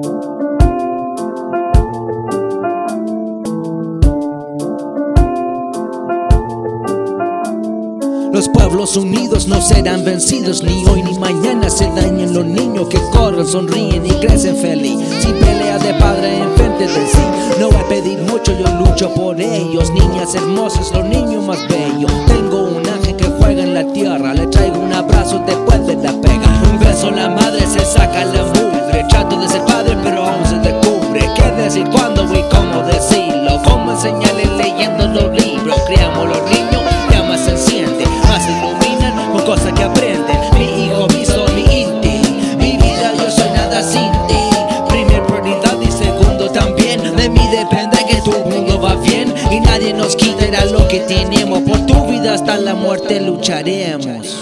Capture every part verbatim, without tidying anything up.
Los pueblos unidos no serán vencidos, ni hoy ni mañana se dañan los niños que corren, sonríen y crecen feliz. Sin pelea de padre en frente de sí, no voy a pedir mucho, yo lucho por ellos. Niñas hermosas, los niños más bellos. Tengo un ángel que juega en la tierra, le traigo un abrazo después de la pega. Un beso, la madre se saca la mugre. Trato de ser padre pero aún se descubre qué decir, cuándo y cómo decirlo, cómo enseñarles leyendo los libros. Criamos los niños, ya más se enciende, más se iluminan con cosas que aprenden. Mi hijo, mi sol, mi inti, mi vida, yo soy nada sin ti. Primer prioridad y segundo también, de mí depende que tu mundo va bien y nadie nos quitará lo que tenemos. Por tu vida hasta la muerte lucharemos.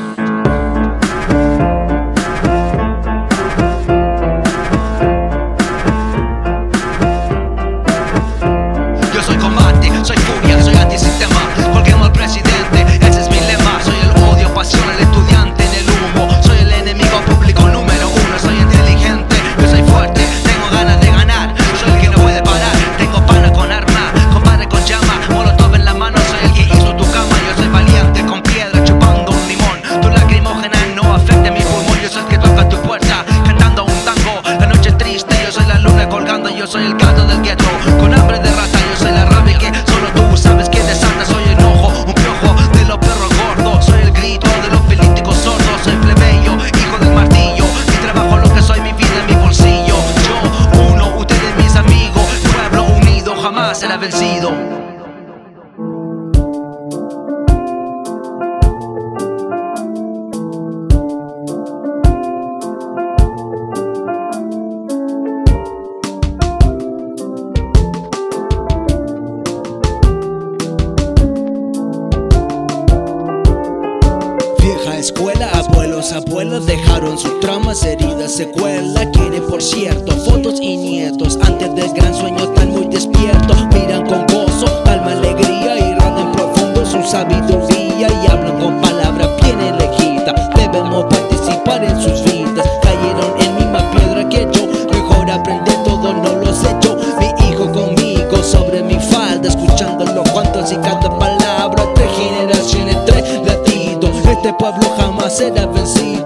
Yo soy combate, soy furia, soy antisistema. Colguemos al presidente, ese es mi lema. Soy el odio, pasión, el estudiante en el humo. Soy el enemigo público número uno. Soy inteligente, yo soy fuerte, tengo ganas de ganar. Soy el que no puede parar, tengo pana con arma, compadre con llama, molotov en la mano. Soy el que hizo tu cama, yo soy valiente con piedra chupando un limón. Tu lacrimógena no afecte mi pulmón. Yo soy el que toca tu puerta, cantando un tango. La noche es triste, yo soy la luna colgando. Yo soy el gato del ghetto, con hambre de rata. Yo soy la rabia que solo tú sabes que desata. Soy enojo, un piojo de los perros gordos. Soy el grito de los políticos sordos. Soy plebeyo, hijo del martillo. Mi trabajo, lo que soy, mi vida, mi bolsillo. Yo, uno, ustedes mis amigos. Pueblo unido jamás será vencido. Vieja escuela, abuelos, abuelas dejaron sus traumas, heridas, secuelas. Quieren, por cierto, fotos y nietos. Antes del gran sueño están muy despiertos. Miran con gozo, calma, alegría, irradian profundo su sabiduría y hablan con palabras bien elegidas. Debemos participar en sus vidas. Cayeron en misma piedra que yo, mejor aprender todo, no los he hecho. Mi hijo conmigo sobre mi falda, escuchando los cuantos y cada palabra. Tres generaciones, tres latidos. Este pueblo jamás será vencido.